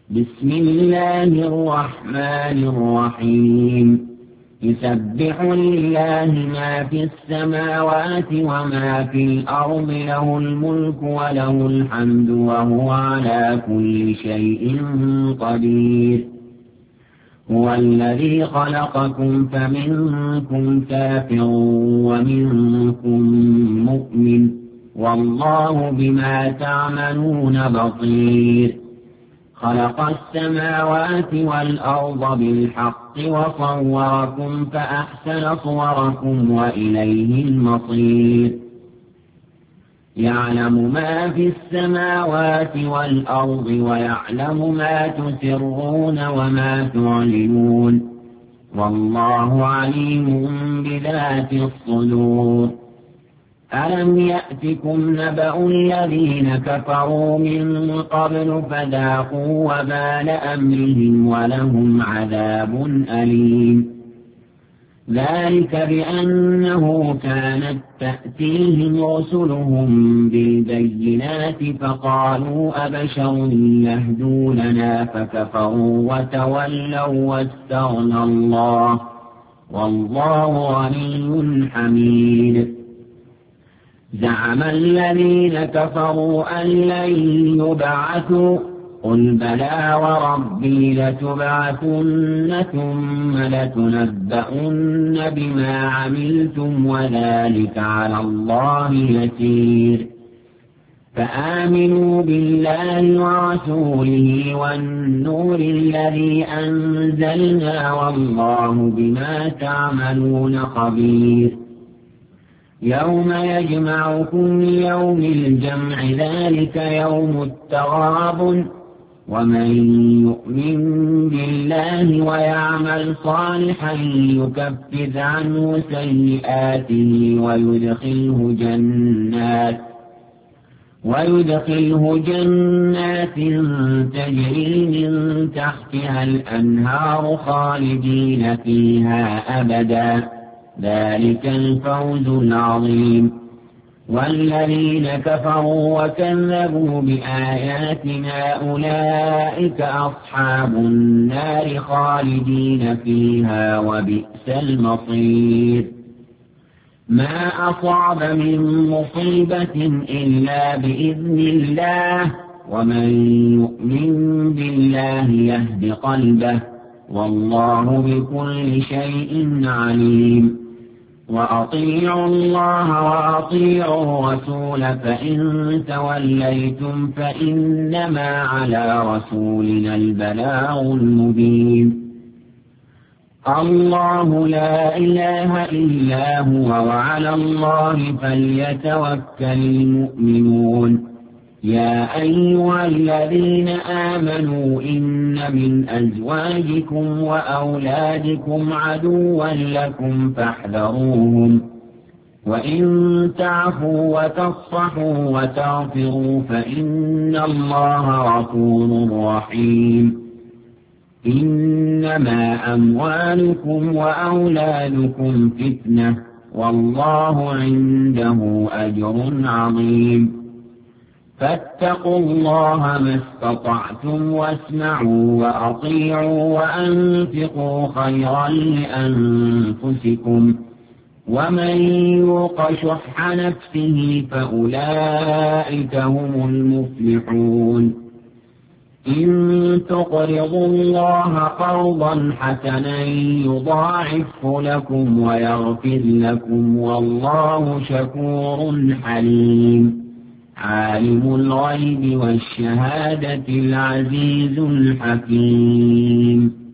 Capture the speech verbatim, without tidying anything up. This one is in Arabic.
بسم الله الرحمن الرحيم يسبح لله ما في السماوات وما في الأرض له الملك وله الحمد وهو على كل شيء قدير هو الذي خلقكم فمنكم كافر ومنكم مؤمن والله بما تعملون بصير خلق السماوات والأرض بالحق وصوركم فأحسن صوركم وإليه المصير يعلم ما في السماوات والأرض ويعلم ما تسرون وما تعلنون والله عليم بذات الصدور ألم يأتكم نبأ الذين كفروا من قبل فذاقوا وبال أمرهم ولهم عذاب أليم ذلك بأنه كانت تأتيهم رسلهم بالبينات فقالوا أبشر يهدوننا فكفروا وتولوا واستغنى الله والله غني حميد زعم الذين كفروا أن لن يبعثوا قل بلى وربي لتبعثن ثم لتنبؤن بما عملتم وذلك على الله يسير فآمنوا بالله ورسوله والنور الذي أنزلنا والله بما تعملون خبير يوم يجمعكم ليوم الجمع ذلك يوم التغابن ومن يؤمن بالله ويعمل صالحا يكفر عنه سيئاته ويدخله جنات ويدخله جنات تجري من تحتها الأنهار خالدين فيها أبدا ذلك الفوز العظيم والذين كفروا وكذبوا بآياتنا أولئك أصحاب النار خالدين فيها وبئس المصير ما أصاب من مصيبة إلا بإذن الله ومن يؤمن بالله يهد قلبه والله بكل شيء عليم وأطيعوا الله وأطيعوا الرسول فإن توليتم فإنما على رسولنا البلاغ المبين الله لا إله إلا هو وعلى الله فليتوكل المؤمنون يا أيها الذين آمنوا إن من أزواجكم وأولادكم عدوا لكم فاحذروهم وإن تعفوا وتصفحوا وتغفروا فإن الله غفور رحيم إنما أموالكم وأولادكم فتنة والله عنده أجر عظيم فاتقوا الله ما استطعتم واسمعوا وأطيعوا وأنفقوا خيرا لأنفسكم ومن يوق شح نفسه فأولئك هم المفلحون إن تقرضوا الله قرضا حسنا يضاعفه لكم ويغفر لكم والله شكور حليم عالم الغيب والشهادة العزيز الحكيم